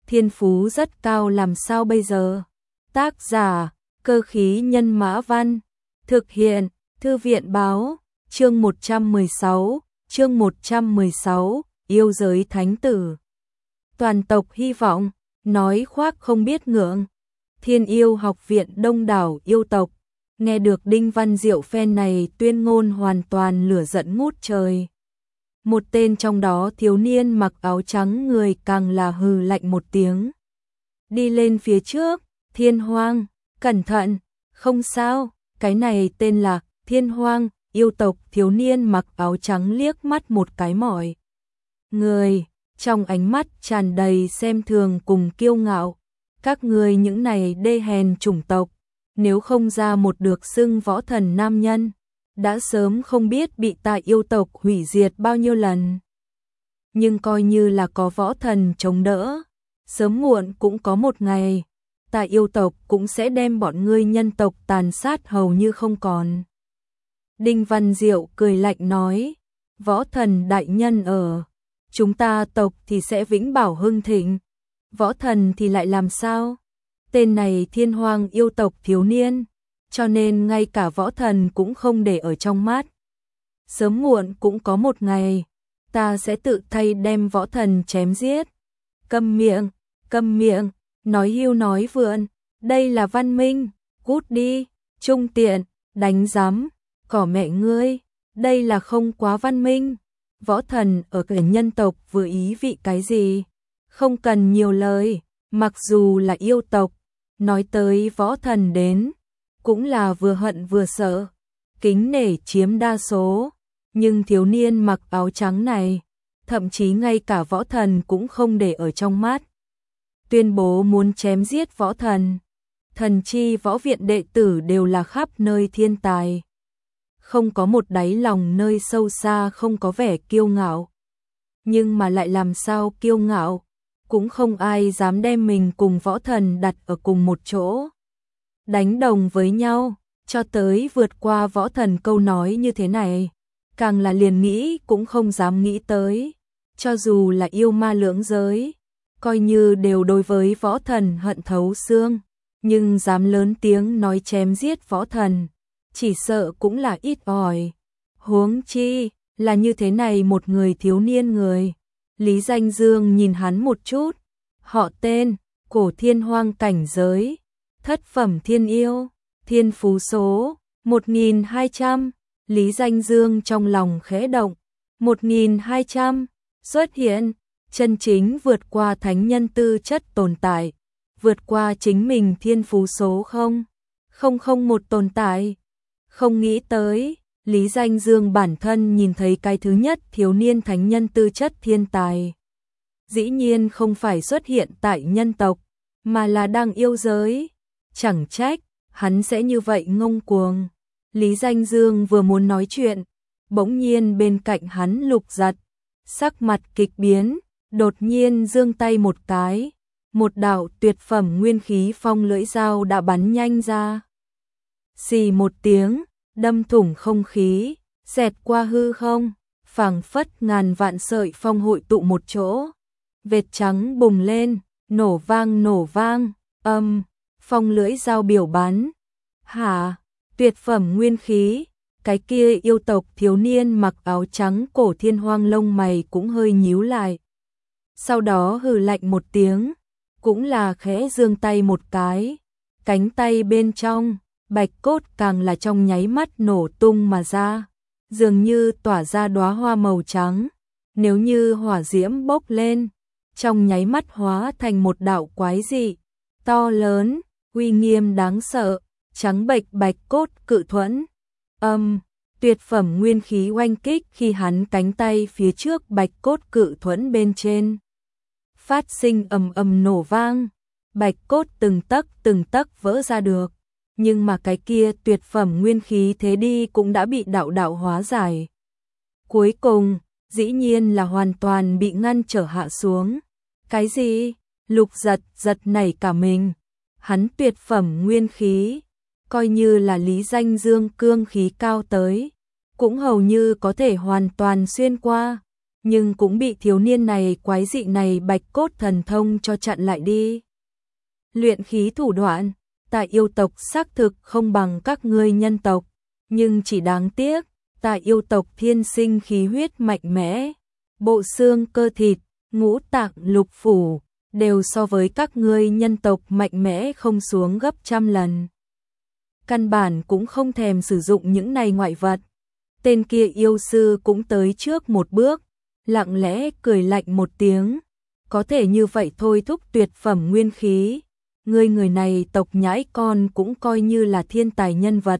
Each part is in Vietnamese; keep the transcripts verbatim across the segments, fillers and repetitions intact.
thiên phú rất cao làm sao bây giờ? Tác giả, Cơ khí nhân mã văn, thực hiện, Thư viện báo, chương một trăm mười sáu, chương một trăm mười sáu, yêu giới thánh tử. Toàn tộc hy vọng, nói khoác không biết ngượng. Thiên Yêu Học viện đông đảo yêu tộc, nghe được Đinh Văn Diệu phen này tuyên ngôn hoàn toàn lửa giận ngút trời. Một tên trong đó thiếu niên mặc áo trắng người càng là hừ lạnh một tiếng. Đi lên phía trước, Thiên Hoang, cẩn thận, không sao, cái này tên là Thiên Hoang, yêu tộc thiếu niên mặc áo trắng liếc mắt một cái mỏi. Người, trong ánh mắt tràn đầy xem thường cùng kiêu ngạo. Các người những này đê hèn chủng tộc, nếu không ra một được xưng võ thần nam nhân, đã sớm không biết bị ta yêu tộc hủy diệt bao nhiêu lần. Nhưng coi như là có võ thần chống đỡ, sớm muộn cũng có một ngày, ta yêu tộc cũng sẽ đem bọn ngươi nhân tộc tàn sát hầu như không còn. Đinh Văn Diệu cười lạnh nói, võ thần đại nhân ở, chúng ta tộc thì sẽ vĩnh bảo hưng thịnh, võ thần thì lại làm sao? Tên này Thiên Hoang yêu tộc thiếu niên, cho nên ngay cả võ thần cũng không để ở trong mắt. Sớm muộn cũng có một ngày, ta sẽ tự thay đem võ thần chém giết. Câm miệng, câm miệng, nói hưu nói vượn, đây là văn minh, cút đi, trung tiện, đánh giám, cỏ mẹ ngươi, đây là không quá văn minh. Võ thần ở cả nhân tộc vừa ý vị cái gì? Không cần nhiều lời, mặc dù là yêu tộc, nói tới võ thần đến, cũng là vừa hận vừa sợ, kính nể chiếm đa số, nhưng thiếu niên mặc áo trắng này, thậm chí ngay cả võ thần cũng không để ở trong mắt. Tuyên bố muốn chém giết võ thần, thần chi võ viện đệ tử đều là khắp nơi thiên tài. Không có một đáy lòng nơi sâu xa không có vẻ kiêu ngạo. Nhưng mà lại làm sao kiêu ngạo, cũng không ai dám đem mình cùng võ thần đặt ở cùng một chỗ. Đánh đồng với nhau, cho tới vượt qua võ thần câu nói như thế này, càng là liền nghĩ cũng không dám nghĩ tới. Cho dù là yêu ma lưỡng giới, coi như đều đối với võ thần hận thấu xương, nhưng dám lớn tiếng nói chém giết võ thần, chỉ sợ cũng là ít ỏi. Huống chi, là như thế này một người thiếu niên người. Lý Danh Dương nhìn hắn một chút, họ tên, cổ thiên hoang cảnh giới, thất phẩm thiên yêu, thiên phú số, một nghìn hai trăm, Lý Danh Dương trong lòng khẽ động, một nghìn hai trăm, xuất hiện, chân chính vượt qua thánh nhân tư chất tồn tại, vượt qua chính mình thiên phú số không, không không một tồn tại. Không nghĩ tới, Lý Danh Dương bản thân nhìn thấy cái thứ nhất thiếu niên thánh nhân tư chất thiên tài. Dĩ nhiên không phải xuất hiện tại nhân tộc, mà là đang yêu giới. Chẳng trách, hắn sẽ như vậy ngông cuồng. Lý Danh Dương vừa muốn nói chuyện, bỗng nhiên bên cạnh hắn Lục Giật, sắc mặt kịch biến, đột nhiên giương tay một cái, một đạo tuyệt phẩm nguyên khí phong lưỡi dao đã bắn nhanh ra. Xì một tiếng, đâm thủng không khí, xẹt qua hư không, phảng phất ngàn vạn sợi phong hội tụ một chỗ. Vệt trắng bùng lên, nổ vang nổ vang, âm, phong lưỡi dao biểu bắn. Hả, tuyệt phẩm nguyên khí, cái kia yêu tộc thiếu niên mặc áo trắng cổ thiên hoang lông mày cũng hơi nhíu lại. Sau đó hừ lạnh một tiếng, cũng là khẽ giương tay một cái, cánh tay bên trong, bạch cốt càng là trong nháy mắt nổ tung mà ra, dường như tỏa ra đóa hoa màu trắng, nếu như hỏa diễm bốc lên, trong nháy mắt hóa thành một đạo quái dị, to lớn, uy nghiêm đáng sợ, trắng bệch bạch cốt cự thuẫn. Âm, tuyệt phẩm nguyên khí oanh kích khi hắn cánh tay phía trước bạch cốt cự thuẫn bên trên. Phát sinh ầm ầm nổ vang, bạch cốt từng tấc từng tấc vỡ ra được, nhưng mà cái kia tuyệt phẩm nguyên khí thế đi cũng đã bị đạo đạo hóa giải. Cuối cùng, dĩ nhiên là hoàn toàn bị ngăn trở hạ xuống. Cái gì? Lục Giật giật nảy cả mình. Hắn tuyệt phẩm nguyên khí, coi như là Lý Danh Dương cương khí cao tới, cũng hầu như có thể hoàn toàn xuyên qua, nhưng cũng bị thiếu niên này quái dị này bạch cốt thần thông cho chặn lại đi. Luyện khí thủ đoạn, tại yêu tộc xác thực không bằng các ngươi nhân tộc, nhưng chỉ đáng tiếc, tại yêu tộc thiên sinh khí huyết mạnh mẽ, bộ xương cơ thịt, ngũ tạng lục phủ, đều so với các ngươi nhân tộc mạnh mẽ không xuống gấp trăm lần. Căn bản cũng không thèm sử dụng những này ngoại vật. Tên kia yêu sư cũng tới trước một bước, lặng lẽ cười lạnh một tiếng, có thể như vậy thôi thúc tuyệt phẩm nguyên khí. Ngươi người này tộc nhãi con cũng coi như là thiên tài nhân vật.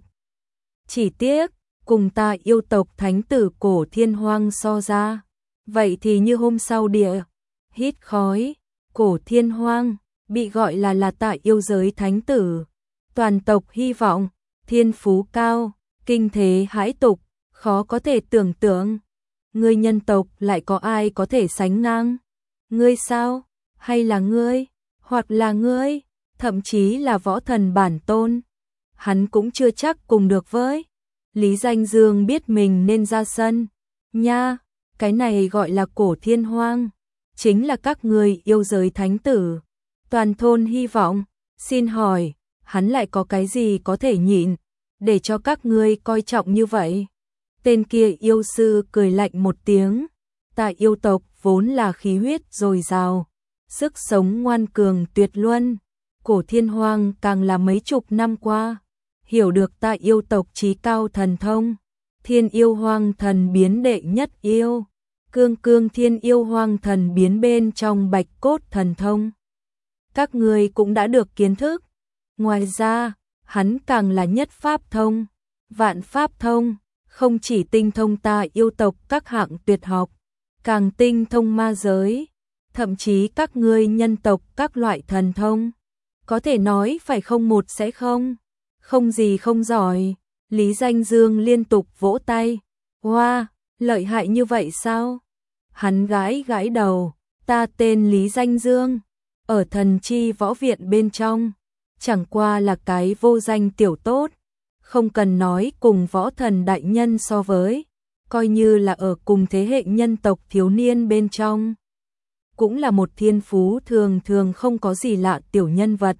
Chỉ tiếc, cùng ta yêu tộc thánh tử cổ thiên hoang so ra, vậy thì như hôm sau địa, hít khói, cổ thiên hoang, bị gọi là là tại yêu giới thánh tử. Toàn tộc hy vọng, thiên phú cao, kinh thế hãi tục, khó có thể tưởng tượng. Ngươi nhân tộc lại có ai có thể sánh ngang? Ngươi sao? Hay là ngươi? Hoặc là ngươi? Thậm chí là võ thần bản tôn. Hắn cũng chưa chắc cùng được với. Lý Danh Dương biết mình nên ra sân. Nha, cái này gọi là cổ thiên hoang. Chính là các người yêu giới thánh tử. Toàn thôn hy vọng. Xin hỏi, hắn lại có cái gì có thể nhịn, để cho các ngươi coi trọng như vậy? Tên kia yêu sư cười lạnh một tiếng. Tại yêu tộc vốn là khí huyết dồi dào, sức sống ngoan cường tuyệt luân. Cổ thiên hoang càng là mấy chục năm qua, hiểu được tại yêu tộc trí cao thần thông. Thiên yêu hoang thần biến đệ nhất yêu, cương cương thiên yêu hoang thần biến bên trong bạch cốt thần thông. Các người cũng đã được kiến thức. Ngoài ra, hắn càng là nhất pháp thông, vạn pháp thông, không chỉ tinh thông ta yêu tộc các hạng tuyệt học, càng tinh thông ma giới, thậm chí các ngươi nhân tộc các loại thần thông. Có thể nói phải không một sẽ không, không gì không giỏi. Lý Danh Dương liên tục vỗ tay. Wow, lợi hại như vậy sao? Hắn gãi gãi đầu. Ta tên Lý Danh Dương, ở thần chi võ viện bên trong, chẳng qua là cái vô danh tiểu tốt, không cần nói cùng võ thần đại nhân so với, coi như là ở cùng thế hệ nhân tộc thiếu niên bên trong, cũng là một thiên phú thường thường không có gì lạ tiểu nhân vật.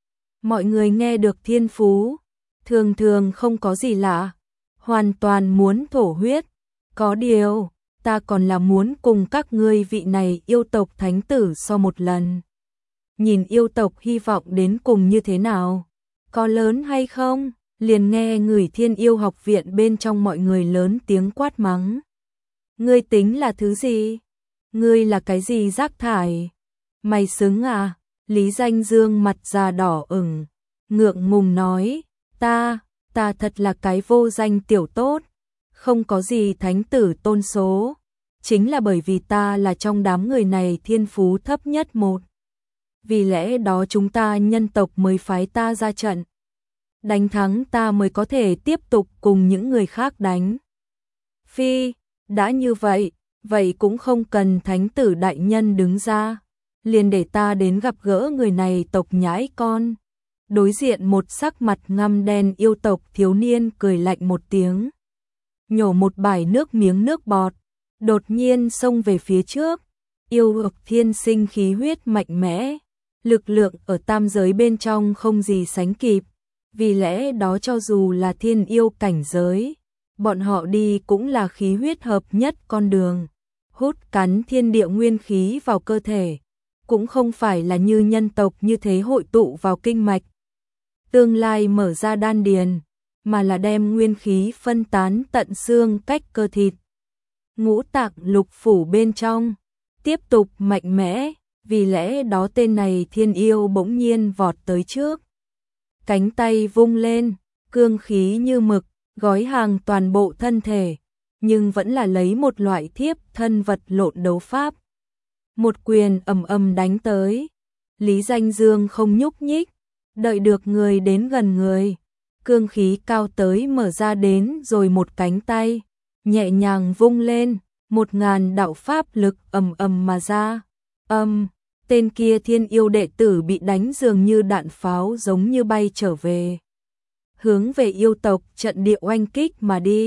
Mọi người nghe được thiên phú, thường thường không có gì lạ, hoàn toàn muốn thổ huyết. Có điều, ta còn là muốn cùng các ngươi vị này yêu tộc thánh tử so một lần. Nhìn yêu tộc hy vọng đến cùng như thế nào, có lớn hay không? Liền nghe người Thiên Yêu học viện bên trong mọi người lớn tiếng quát mắng. Ngươi tính là thứ gì? Ngươi là cái gì rác thải? Mày xứng à? Lý Danh Dương mặt già đỏ ửng, ngượng ngùng nói, ta, ta thật là cái vô danh tiểu tốt, không có gì thánh tử tôn số, chính là bởi vì ta là trong đám người này thiên phú thấp nhất một. Vì lẽ đó chúng ta nhân tộc mới phái ta ra trận. Đánh thắng ta mới có thể tiếp tục cùng những người khác đánh. Phi, đã như vậy, vậy cũng không cần thánh tử đại nhân đứng ra, liền để ta đến gặp gỡ người này tộc nhãi con. Đối diện một sắc mặt ngăm đen yêu tộc thiếu niên cười lạnh một tiếng, nhổ một bãi nước miếng nước bọt, đột nhiên xông về phía trước. Yêu tộc thiên sinh khí huyết mạnh mẽ, lực lượng ở tam giới bên trong không gì sánh kịp, vì lẽ đó cho dù là thiên yêu cảnh giới, bọn họ đi cũng là khí huyết hợp nhất con đường, hút cắn thiên địa nguyên khí vào cơ thể, cũng không phải là như nhân tộc như thế hội tụ vào kinh mạch, tương lai mở ra đan điền, mà là đem nguyên khí phân tán tận xương cách cơ thịt, ngũ tạng lục phủ bên trong, tiếp tục mạnh mẽ. Vì lẽ đó tên này thiên yêu bỗng nhiên vọt tới trước, cánh tay vung lên, cương khí như mực, gói hàng toàn bộ thân thể, nhưng vẫn là lấy một loại thiếp thân vật lộn đấu pháp. Một quyền ầm ầm đánh tới, Lý Danh Dương không nhúc nhích, đợi được người đến gần người, cương khí cao tới mở ra đến rồi một cánh tay, nhẹ nhàng vung lên, một ngàn đạo pháp lực ầm ầm mà ra, âm. Tên kia thiên yêu đệ tử bị đánh dường như đạn pháo giống như bay trở về. Hướng về yêu tộc trận địa oanh kích mà đi.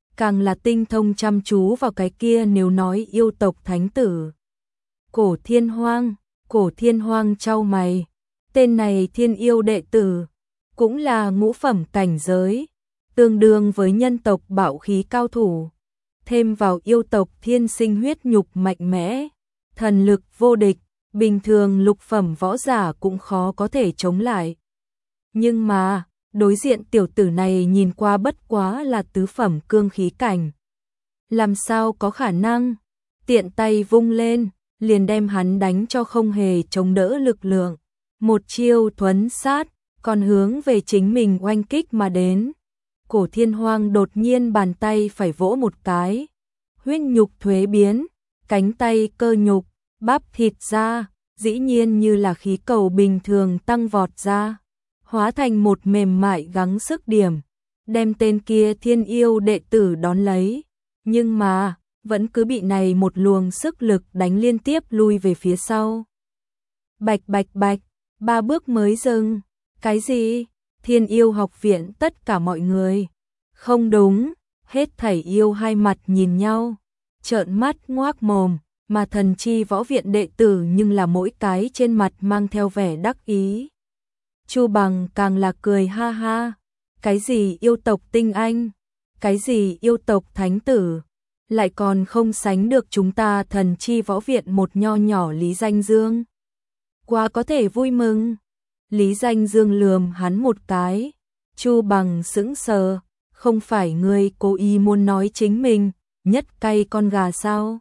càng là tinh thông chăm chú vào cái kia nếu nói yêu tộc thánh tử. Cổ Thiên Hoang, Cổ Thiên Hoang chau mày, tên này thiên yêu đệ tử, cũng là ngũ phẩm cảnh giới, tương đương với nhân tộc bạo khí cao thủ, thêm vào yêu tộc thiên sinh huyết nhục mạnh mẽ, thần lực vô địch, bình thường lục phẩm võ giả cũng khó có thể chống lại. Nhưng mà, đối diện tiểu tử này nhìn qua bất quá là tứ phẩm cương khí cảnh. Làm sao có khả năng, tiện tay vung lên, liền đem hắn đánh cho không hề chống đỡ lực lượng. Một chiêu thuấn sát, còn hướng về chính mình oanh kích mà đến. Cổ Thiên Hoang đột nhiên bàn tay phải vỗ một cái, huyết nhục thuế biến, cánh tay cơ nhục, bắp thịt ra, dĩ nhiên như là khí cầu bình thường tăng vọt ra, hóa thành một mềm mại gắng sức điểm, đem tên kia thiên yêu đệ tử đón lấy. Nhưng mà, vẫn cứ bị này một luồng sức lực đánh liên tiếp lui về phía sau. Bạch bạch bạch, ba bước mới dừng. Cái gì? Thiên yêu học viện tất cả mọi người. Không đúng, hết thảy yêu hai mặt nhìn nhau, trợn mắt ngoác mồm, mà thần chi võ viện đệ tử nhưng là mỗi cái trên mặt mang theo vẻ đắc ý. Chu Bằng càng là cười ha ha, cái gì yêu tộc tinh anh, cái gì yêu tộc thánh tử, lại còn không sánh được chúng ta thần chi võ viện một nho nhỏ Lý Danh Dương. Quá có thể vui mừng. Lý Danh Dương lườm hắn một cái, Chu Bằng sững sờ, không phải ngươi cố ý muốn nói chính mình nhất cay con gà sao?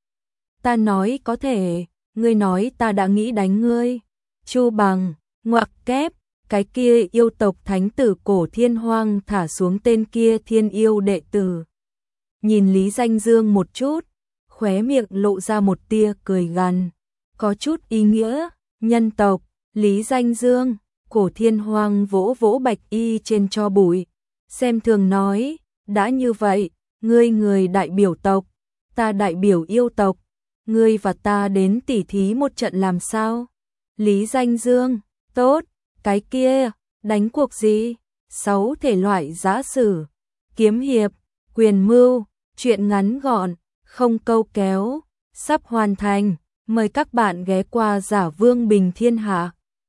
Ta nói có thể, ngươi nói ta đã nghĩ đánh ngươi. Chu Bằng, ngoặc kép, cái kia yêu tộc thánh tử Cổ Thiên Hoang thả xuống tên kia thiên yêu đệ tử. Nhìn Lý Danh Dương một chút, khóe miệng lộ ra một tia cười gằn, có chút ý nghĩa, nhân tộc, Lý Danh Dương, Cổ Thiên Hoang vỗ vỗ bạch y trên cho bụi, xem thường nói, đã như vậy, ngươi người đại biểu tộc, ta đại biểu yêu tộc, ngươi và ta đến tỉ thí một trận làm sao? Lý Danh Dương, tốt, cái kia, đánh cuộc gì? Sáu thể loại giã sử, kiếm hiệp, quyền mưu, chuyện ngắn gọn, không câu kéo, sắp hoàn thành, mời các bạn ghé qua Giả Vương Bình Thiên Hạ.